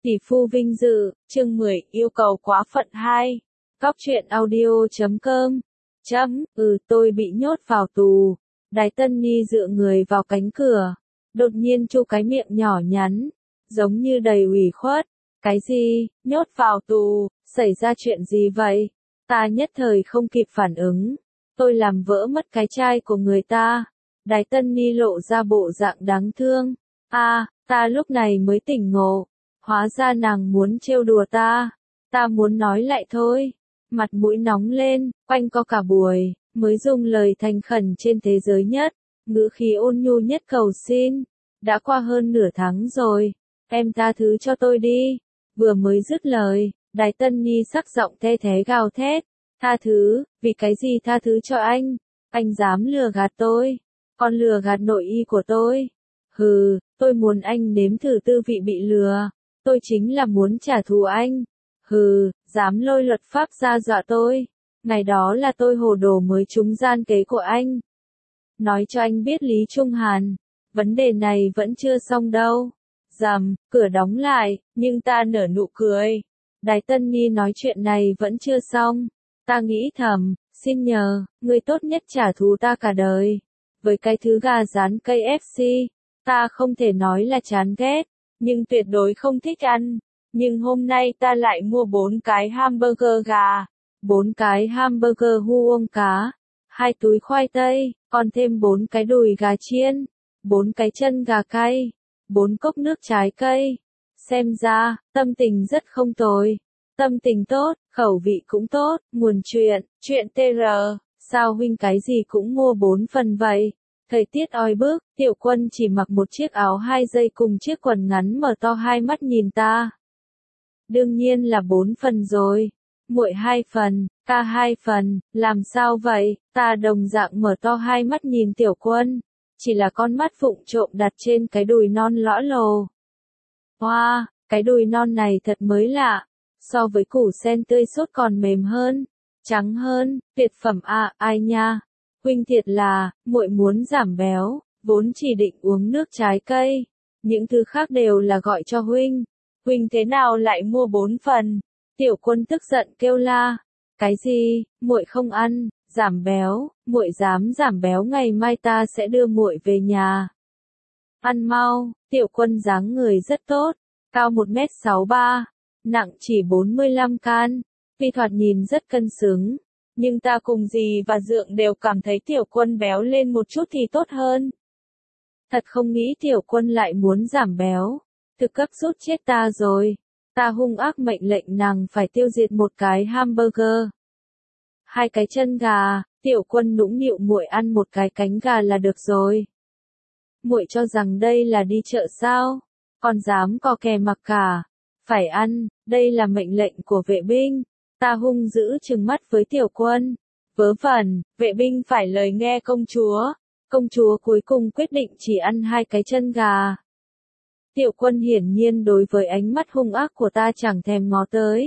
Tỷ phu vinh dự, chương 10, yêu cầu quá phận 2. Cóc truyện audio.com. Tôi bị nhốt vào tù. Đái Tân Ni dựa người vào cánh cửa. Đột nhiên chu cái miệng nhỏ nhắn, giống như đầy ủy khuất. Cái gì, nhốt vào tù, xảy ra chuyện gì vậy? Ta nhất thời không kịp phản ứng. Tôi làm vỡ mất cái chai của người ta. Đái Tân Ni lộ ra bộ dạng đáng thương. Ta lúc này mới tỉnh ngộ. Hóa ra nàng muốn trêu đùa ta. Ta muốn nói lại thôi. Mặt mũi nóng lên, quanh co cả buổi, mới dùng lời thành khẩn trên thế giới nhất, ngữ khí ôn nhu nhất cầu xin. Đã qua hơn nửa tháng rồi, em tha thứ cho tôi đi. Vừa mới dứt lời, Đái Tân Ni sắc giọng the thế gào thét. Tha thứ, vì cái gì tha thứ cho anh? Anh dám lừa gạt tôi, còn lừa gạt nội y của tôi. Hừ, tôi muốn anh nếm thử tư vị bị lừa. Tôi chính là muốn trả thù anh. Hừ, dám lôi luật pháp ra dọa tôi. Ngày đó là tôi hồ đồ mới trúng gian kế của anh. Nói cho anh biết Lý Trung Hàn, vấn đề này vẫn chưa xong đâu. Rầm, cửa đóng lại, nhưng ta nở nụ cười. Đái Tân Ni nói chuyện này vẫn chưa xong. Ta nghĩ thầm, xin nhờ, người tốt nhất trả thù ta cả đời. Với cái thứ gà rán KFC, ta không thể nói là chán ghét, nhưng tuyệt đối không thích ăn. Nhưng hôm nay ta lại mua 4 cái hamburger gà, 4 cái hamburger huông cá, 2 túi khoai tây, còn thêm 4 cái đùi gà chiên, 4 cái chân gà cay, 4 cốc nước trái cây. Xem ra, tâm tình rất không tồi. Tâm tình tốt, khẩu vị cũng tốt, nguồn chuyện TR, sao huynh cái gì cũng mua 4 phần vậy? Thời tiết oi bức, Tiểu Quân chỉ mặc một chiếc áo 2 dây cùng chiếc quần ngắn mở to hai mắt nhìn ta. Đương nhiên là 4 phần rồi. Muội 2 phần, ta 2 phần, làm sao vậy? Ta đồng dạng mở to hai mắt nhìn Tiểu Quân. Chỉ là con mắt vụng trộm đặt trên cái đùi non lõa lồ. Wow, cái đùi non này thật mới lạ. So với củ sen tươi sốt còn mềm hơn, trắng hơn, tuyệt phẩm ai nha. Huynh thiệt là, muội muốn giảm béo, vốn chỉ định uống nước trái cây. Những thứ khác đều là gọi cho huynh. Huynh thế nào lại mua 4 phần? Tiểu Quân tức giận kêu la. Cái gì, muội không ăn, giảm béo, muội dám giảm béo ngày mai ta sẽ đưa muội về nhà. Ăn mau. Tiểu Quân dáng người rất tốt, cao 1m63, nặng chỉ 45 can, tuy thoạt nhìn rất cân xứng. Nhưng ta cùng dì và Dượng đều cảm thấy Tiểu Quân béo lên một chút thì tốt hơn. Thật không nghĩ Tiểu Quân lại muốn giảm béo. Thực cấp sút chết ta rồi. Ta hung ác mệnh lệnh nàng phải tiêu diệt một cái hamburger. 2 cái chân gà, Tiểu Quân nũng nịu muội ăn một cái cánh gà là được rồi. Muội cho rằng đây là đi chợ sao? Còn dám co kè mặc cả. Phải ăn, đây là mệnh lệnh của vệ binh. Ta hung dữ trừng mắt với Tiểu Quân. Vớ vẩn, vệ binh phải lời nghe công chúa. Công chúa cuối cùng quyết định chỉ ăn 2 cái chân gà. Tiểu Quân hiển nhiên đối với ánh mắt hung ác của ta chẳng thèm ngó tới.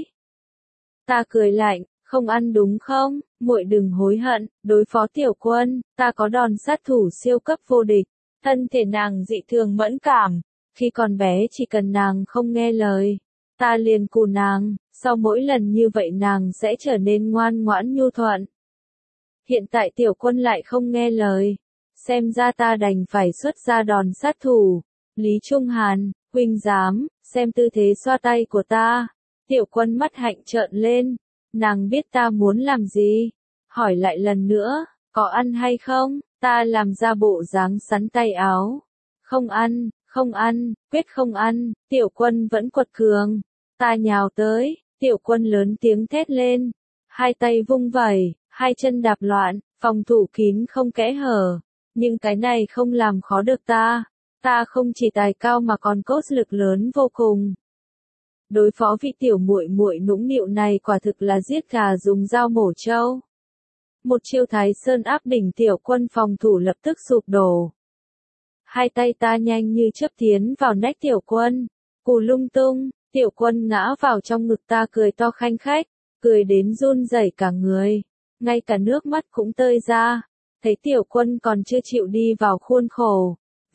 Ta cười lạnh, không ăn đúng không? Muội đừng hối hận, đối phó Tiểu Quân, ta có đòn sát thủ siêu cấp vô địch. Thân thể nàng dị thường mẫn cảm, khi còn bé chỉ cần nàng không nghe lời, ta liền cù nàng, sau mỗi lần như vậy nàng sẽ trở nên ngoan ngoãn nhu thuận. Hiện tại Tiểu Quân lại không nghe lời, xem ra ta đành phải xuất ra đòn sát thủ. Lý Trung Hàn, huynh dám, xem tư thế xoa tay của ta. Tiểu Quân mắt hạnh trợn lên, nàng biết ta muốn làm gì. Hỏi lại lần nữa, có ăn hay không? Ta làm ra bộ dáng sắn tay áo. Không ăn, quyết không ăn. Tiểu Quân vẫn quật cường. Ta nhào tới, Tiểu Quân lớn tiếng thét lên. 2 tay vung vẩy, 2 chân đạp loạn, phòng thủ kín không kẽ hở. Nhưng cái này không làm khó được ta. Ta không chỉ tài cao mà còn cốt lực lớn vô cùng. Đối phó vị tiểu muội muội nũng nịu này quả thực là giết gà dùng dao mổ trâu. Một chiêu Thái Sơn áp đỉnh, Tiểu Quân phòng thủ lập tức sụp đổ. 2 tay ta nhanh như chớp tiến vào nách Tiểu Quân, cù lung tung, Tiểu Quân ngã vào trong ngực ta cười to khanh khách, cười đến run rẩy cả người, ngay cả nước mắt cũng tơi ra. Thấy Tiểu Quân còn chưa chịu đi vào khuôn khổ,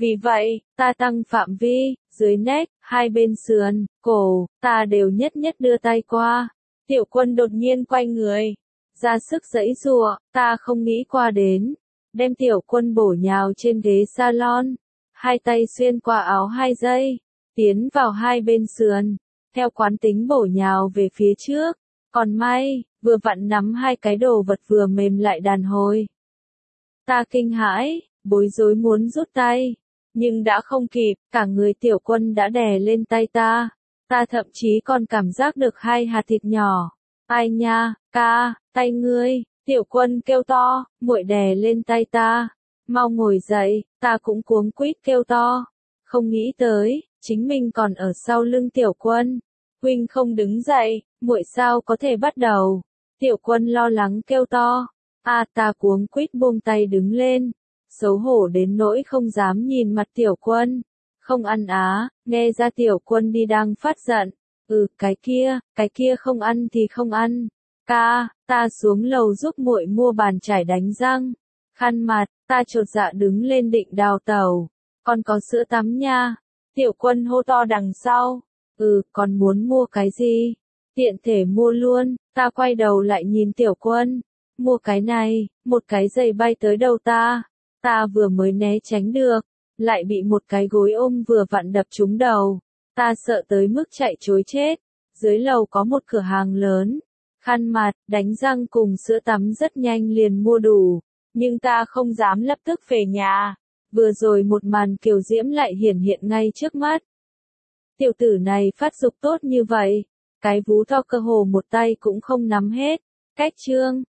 Vì vậy, ta tăng phạm vi, dưới nách, hai bên sườn, cổ, ta đều nhất nhất đưa tay qua. Tiểu Quân đột nhiên quay người, ra sức giãy giụa, ta không nghĩ qua đến. Đem Tiểu Quân bổ nhào trên ghế salon, hai tay xuyên qua áo 2 giây, tiến vào hai bên sườn, theo quán tính bổ nhào về phía trước. Còn may, vừa vặn nắm hai cái đồ vật vừa mềm lại đàn hồi. Ta kinh hãi, bối rối muốn rút tay, nhưng đã không kịp, cả người Tiểu Quân đã đè lên tay ta. Ta thậm chí còn cảm giác được hai hạt thịt nhỏ. Ai nha, ca, tay ngươi, Tiểu Quân kêu to, muội đè lên tay ta. Mau ngồi dậy, ta cũng cuống quýt kêu to. Không nghĩ tới, chính mình còn ở sau lưng Tiểu Quân. Huynh không đứng dậy, muội sao có thể bắt đầu? Tiểu Quân lo lắng kêu to. Ta cuống quýt buông tay đứng lên. Xấu hổ đến nỗi không dám nhìn mặt Tiểu Quân. Không ăn á, nghe ra Tiểu Quân đi đang phát giận. Cái kia không ăn thì không ăn. Ca, ta xuống lầu giúp muội mua bàn chải đánh răng. Khăn mặt, ta chột dạ đứng lên định đào tẩu. Còn có sữa tắm nha. Tiểu Quân hô to đằng sau. Còn muốn mua cái gì? Tiện thể mua luôn. Ta quay đầu lại nhìn Tiểu Quân. Mua cái này, một cái giày bay tới đầu ta. Ta vừa mới né tránh được, lại bị một cái gối ôm vừa vặn đập trúng đầu. Ta sợ tới mức chạy trối chết. Dưới lầu có một cửa hàng lớn. Khăn mặt, đánh răng cùng sữa tắm rất nhanh liền mua đủ. Nhưng ta không dám lập tức về nhà. Vừa rồi một màn kiều diễm lại hiển hiện ngay trước mắt. Tiểu tử này phát dục tốt như vậy. Cái vú to cơ hồ một tay cũng không nắm hết. Cách chương